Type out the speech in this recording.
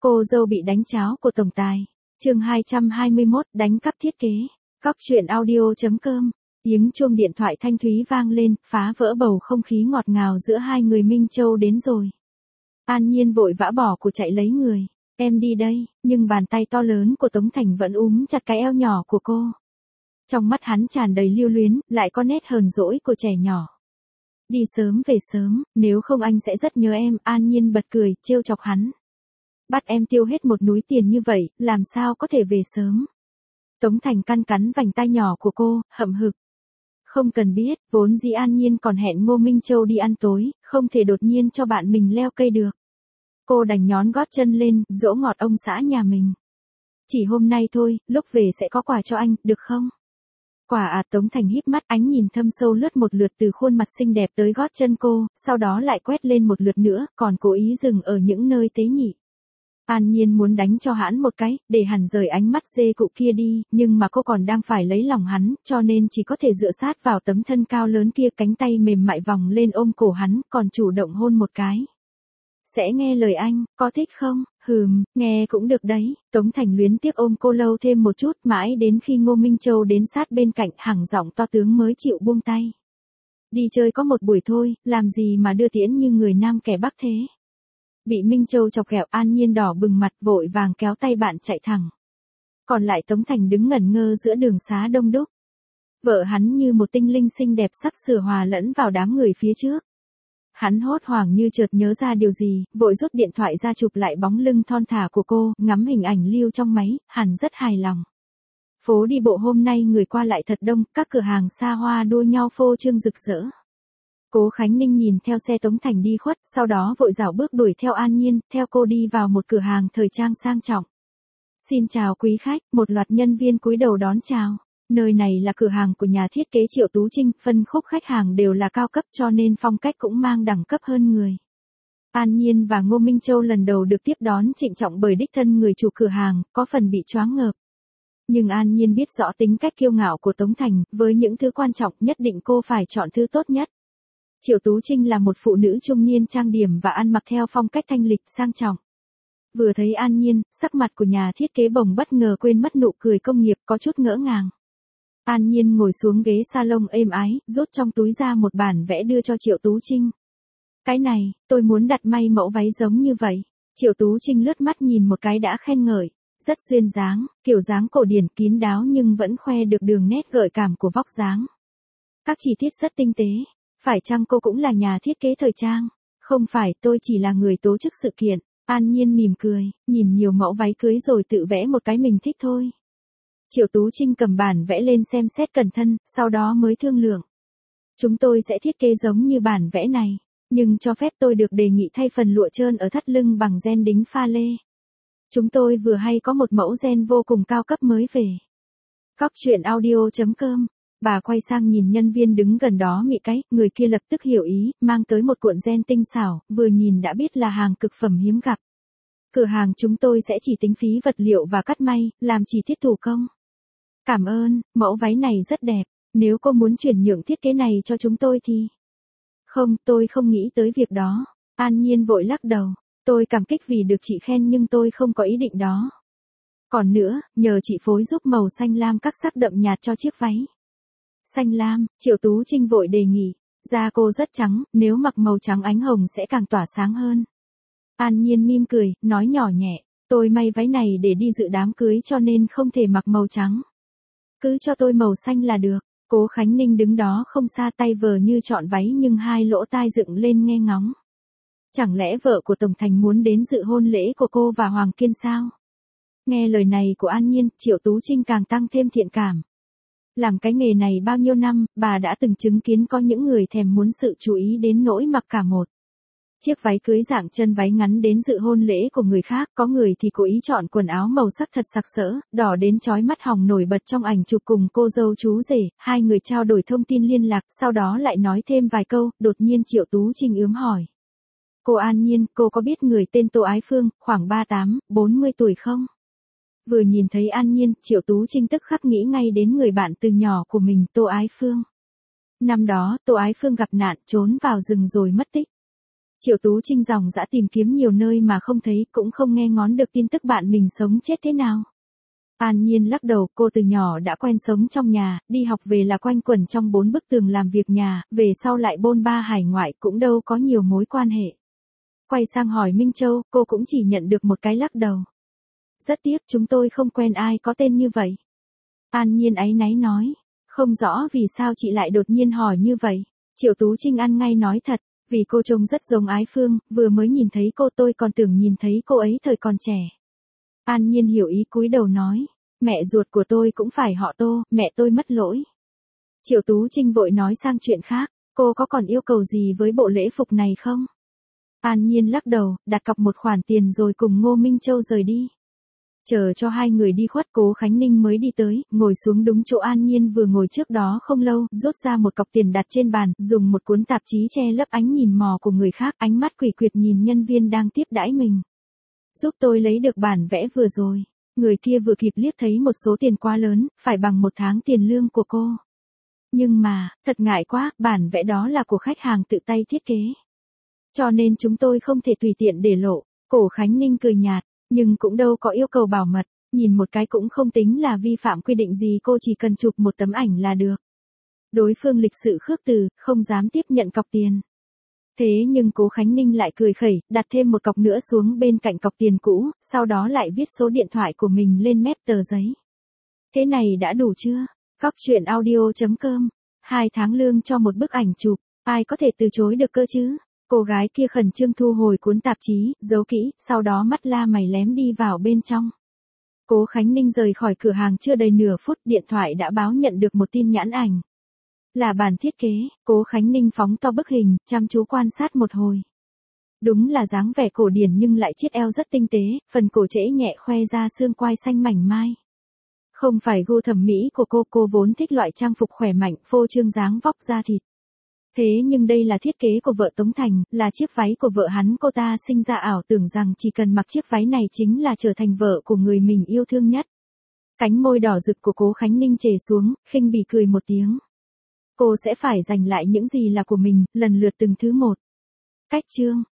Cô dâu bị đánh cháo của tổng tài. Chương 221, đánh cắp thiết kế. Cóc truyện audio.com. Tiếng chuông điện thoại thanh thúy vang lên, phá vỡ bầu không khí ngọt ngào giữa hai người. Minh Châu đến rồi. An Nhiên vội vã bỏ cuộc chạy lấy người. Em đi đây, nhưng bàn tay to lớn của Tống Thành vẫn úm chặt cái eo nhỏ của cô. Trong mắt hắn tràn đầy lưu luyến, lại có nét hờn dỗi của trẻ nhỏ. Đi sớm về sớm, nếu không anh sẽ rất nhớ em. An Nhiên bật cười, trêu chọc hắn. Bắt em tiêu hết một núi tiền như vậy, làm sao có thể về sớm. Tống Thành cắn vành tai nhỏ của cô, hậm hực. Không cần biết, vốn dĩ An Nhiên còn hẹn Ngô Minh Châu đi ăn tối, không thể đột nhiên cho bạn mình leo cây được. Cô đành nhón gót chân lên, dỗ ngọt ông xã nhà mình. Chỉ hôm nay thôi, lúc về sẽ có quà cho anh, được không? Quà à? Tống Thành híp mắt, ánh nhìn thâm sâu lướt một lượt từ khuôn mặt xinh đẹp tới gót chân cô, sau đó lại quét lên một lượt nữa, còn cố ý dừng ở những nơi tế nhị. An Nhiên muốn đánh cho hắn một cái, để hắn rời ánh mắt dê cụ kia đi, nhưng mà cô còn đang phải lấy lòng hắn, cho nên chỉ có thể dựa sát vào tấm thân cao lớn kia, cánh tay mềm mại vòng lên ôm cổ hắn, còn chủ động hôn một cái. Sẽ nghe lời anh, có thích không? Nghe cũng được đấy. Tống Thành luyến tiếc ôm cô lâu thêm một chút, mãi đến khi Ngô Minh Châu đến sát bên cạnh, hẳng giọng to tướng mới chịu buông tay. Đi chơi có một buổi thôi, làm gì mà đưa tiễn như người Nam kẻ Bắc thế? Bị Minh Châu chọc ghẹo, An Nhiên đỏ bừng mặt, vội vàng kéo tay bạn chạy thẳng. Còn lại Tống Thành đứng ngẩn ngơ giữa đường xá đông đúc. Vợ hắn như một tinh linh xinh đẹp sắp sửa hòa lẫn vào đám người phía trước. Hắn hốt hoảng như chợt nhớ ra điều gì, vội rút điện thoại ra chụp lại bóng lưng thon thả của cô, ngắm hình ảnh lưu trong máy, hắn rất hài lòng. Phố đi bộ hôm nay người qua lại thật đông, các cửa hàng xa hoa đua nhau phô trương rực rỡ. Cố Khánh Ninh nhìn theo xe Tống Thành đi khuất, sau đó vội dảo bước đuổi theo An Nhiên, theo cô đi vào một cửa hàng thời trang sang trọng. Xin chào quý khách, một loạt nhân viên cúi đầu đón chào. Nơi này là cửa hàng của nhà thiết kế Triệu Tú Trinh, phân khúc khách hàng đều là cao cấp cho nên phong cách cũng mang đẳng cấp hơn người. An Nhiên và Ngô Minh Châu lần đầu được tiếp đón trịnh trọng bởi đích thân người chủ cửa hàng, có phần bị choáng ngợp. Nhưng An Nhiên biết rõ tính cách kiêu ngạo của Tống Thành, với những thứ quan trọng nhất định cô phải chọn thứ tốt nhất. Triệu Tú Trinh là một phụ nữ trung niên trang điểm và ăn mặc theo phong cách thanh lịch sang trọng. Vừa thấy An Nhiên, sắc mặt của nhà thiết kế bồng bất ngờ quên mất nụ cười công nghiệp, có chút ngỡ ngàng. An Nhiên ngồi xuống ghế salon êm ái, rút trong túi ra một bản vẽ đưa cho Triệu Tú Trinh. Cái này, tôi muốn đặt may mẫu váy giống như vậy. Triệu Tú Trinh lướt mắt nhìn một cái đã khen ngợi. Rất duyên dáng, kiểu dáng cổ điển kín đáo nhưng vẫn khoe được đường nét gợi cảm của vóc dáng. Các chi tiết rất tinh tế. Phải chăng cô cũng là nhà thiết kế thời trang? Không phải, tôi chỉ là người tổ chức sự kiện. An Nhiên mỉm cười, nhìn nhiều mẫu váy cưới rồi tự vẽ một cái mình thích thôi. Triệu Tú Trinh cầm bản vẽ lên xem xét cẩn thận, sau đó mới thương lượng. Chúng tôi sẽ thiết kế giống như bản vẽ này, nhưng cho phép tôi được đề nghị thay phần lụa trơn ở thắt lưng bằng ren đính pha lê. Chúng tôi vừa hay có một mẫu ren vô cùng cao cấp mới về. Cóc truyện audio.com. Bà quay sang nhìn nhân viên đứng gần đó mị cái, người kia lập tức hiểu ý, mang tới một cuộn ren tinh xảo, vừa nhìn đã biết là hàng cực phẩm hiếm gặp. Cửa hàng chúng tôi sẽ chỉ tính phí vật liệu và cắt may, làm chi tiết thủ công. Cảm ơn, mẫu váy này rất đẹp, nếu cô muốn chuyển nhượng thiết kế này cho chúng tôi thì... Không, tôi không nghĩ tới việc đó. An Nhiên vội lắc đầu, tôi cảm kích vì được chị khen nhưng tôi không có ý định đó. Còn nữa, nhờ chị phối giúp màu xanh lam các sắc đậm nhạt cho chiếc váy. Xanh lam, Triệu Tú Trinh vội đề nghị, da cô rất trắng, nếu mặc màu trắng ánh hồng sẽ càng tỏa sáng hơn. An Nhiên mỉm cười, nói nhỏ nhẹ, tôi may váy này để đi dự đám cưới cho nên không thể mặc màu trắng. Cứ cho tôi màu xanh là được. Cố Khánh Ninh đứng đó không xa, tay vờ như chọn váy nhưng hai lỗ tai dựng lên nghe ngóng. Chẳng lẽ vợ của Tổng Thành muốn đến dự hôn lễ của cô và Hoàng Kiên sao? Nghe lời này của An Nhiên, Triệu Tú Trinh càng tăng thêm thiện cảm. Làm cái nghề này bao nhiêu năm, bà đã từng chứng kiến có những người thèm muốn sự chú ý đến nỗi mặc cả một chiếc váy cưới dạng chân váy ngắn đến dự hôn lễ của người khác, có người thì cố ý chọn quần áo màu sắc thật sặc sỡ, đỏ đến chói mắt hồng nổi bật trong ảnh chụp cùng cô dâu chú rể, hai người trao đổi thông tin liên lạc, sau đó lại nói thêm vài câu, đột nhiên Triệu Tú Trinh ướm hỏi. Cô An Nhiên, cô có biết người tên Tô Ái Phương, khoảng 38-40 tuổi không? Vừa nhìn thấy An Nhiên, Triệu Tú Trinh tức khắc nghĩ ngay đến người bạn từ nhỏ của mình, Tô Ái Phương. Năm đó, Tô Ái Phương gặp nạn, trốn vào rừng rồi mất tích. Triệu Tú Trinh dòng dã tìm kiếm nhiều nơi mà không thấy, cũng không nghe ngóng được tin tức bạn mình sống chết thế nào. An Nhiên lắc đầu, cô từ nhỏ đã quen sống trong nhà, đi học về là quanh quẩn trong 4 bức tường làm việc nhà, về sau lại bôn ba hải ngoại cũng đâu có nhiều mối quan hệ. Quay sang hỏi Minh Châu, cô cũng chỉ nhận được một cái lắc đầu. Rất tiếc chúng tôi không quen ai có tên như vậy. An Nhiên áy náy nói, không rõ vì sao chị lại đột nhiên hỏi như vậy. Triệu Tú Trinh ăn ngay nói thật, vì cô trông rất giống Ái Phương, vừa mới nhìn thấy cô tôi còn tưởng nhìn thấy cô ấy thời còn trẻ. An Nhiên hiểu ý cúi đầu nói, mẹ ruột của tôi cũng phải họ Tô, mẹ tôi mất lỗi. Triệu Tú Trinh vội nói sang chuyện khác, cô có còn yêu cầu gì với bộ lễ phục này không? An Nhiên lắc đầu, đặt cọc một khoản tiền rồi cùng Ngô Minh Châu rời đi. Chờ cho hai người đi khuất, Cố Khánh Ninh mới đi tới, ngồi xuống đúng chỗ An Nhiên vừa ngồi trước đó không lâu, rút ra một cọc tiền đặt trên bàn, dùng một cuốn tạp chí che lấp ánh nhìn mò của người khác, ánh mắt quỷ quyệt nhìn nhân viên đang tiếp đãi mình. Giúp tôi lấy được bản vẽ vừa rồi. Người kia vừa kịp liếc thấy một số tiền quá lớn, phải bằng 1 tháng tiền lương của cô. Nhưng mà, thật ngại quá, bản vẽ đó là của khách hàng tự tay thiết kế. Cho nên chúng tôi không thể tùy tiện để lộ. Cổ Khánh Ninh cười nhạt, nhưng cũng đâu có yêu cầu bảo mật, nhìn một cái cũng không tính là vi phạm quy định gì, cô chỉ cần chụp một tấm ảnh là được. Đối phương lịch sự khước từ, không dám tiếp nhận cọc tiền. Thế nhưng Cố Khánh Ninh lại cười khẩy, đặt thêm một cọc nữa xuống bên cạnh cọc tiền cũ, sau đó lại viết số điện thoại của mình lên mép tờ giấy. Thế này đã đủ chưa? Cóc truyện audio.com, 2 tháng lương cho một bức ảnh chụp, ai có thể từ chối được cơ chứ? Cô gái kia khẩn trương thu hồi cuốn tạp chí, giấu kỹ, sau đó mắt la mày lém đi vào bên trong. Cố Khánh Ninh rời khỏi cửa hàng chưa đầy nửa phút, điện thoại đã báo nhận được một tin nhắn ảnh. Là bản thiết kế. Cố Khánh Ninh phóng to bức hình, chăm chú quan sát một hồi. Đúng là dáng vẻ cổ điển nhưng lại chiết eo rất tinh tế, phần cổ trễ nhẹ khoe ra xương quai xanh mảnh mai. Không phải gu thẩm mỹ của cô vốn thích loại trang phục khỏe mạnh, phô trương dáng vóc da thịt. Thế nhưng đây là thiết kế của vợ Tống Thành, là chiếc váy của vợ hắn, cô ta sinh ra ảo tưởng rằng chỉ cần mặc chiếc váy này chính là trở thành vợ của người mình yêu thương nhất. Cánh môi đỏ rực của Cố Khánh Ninh trề xuống, khinh bỉ cười một tiếng. Cô sẽ phải giành lại những gì là của mình, lần lượt từng thứ một. Cách chương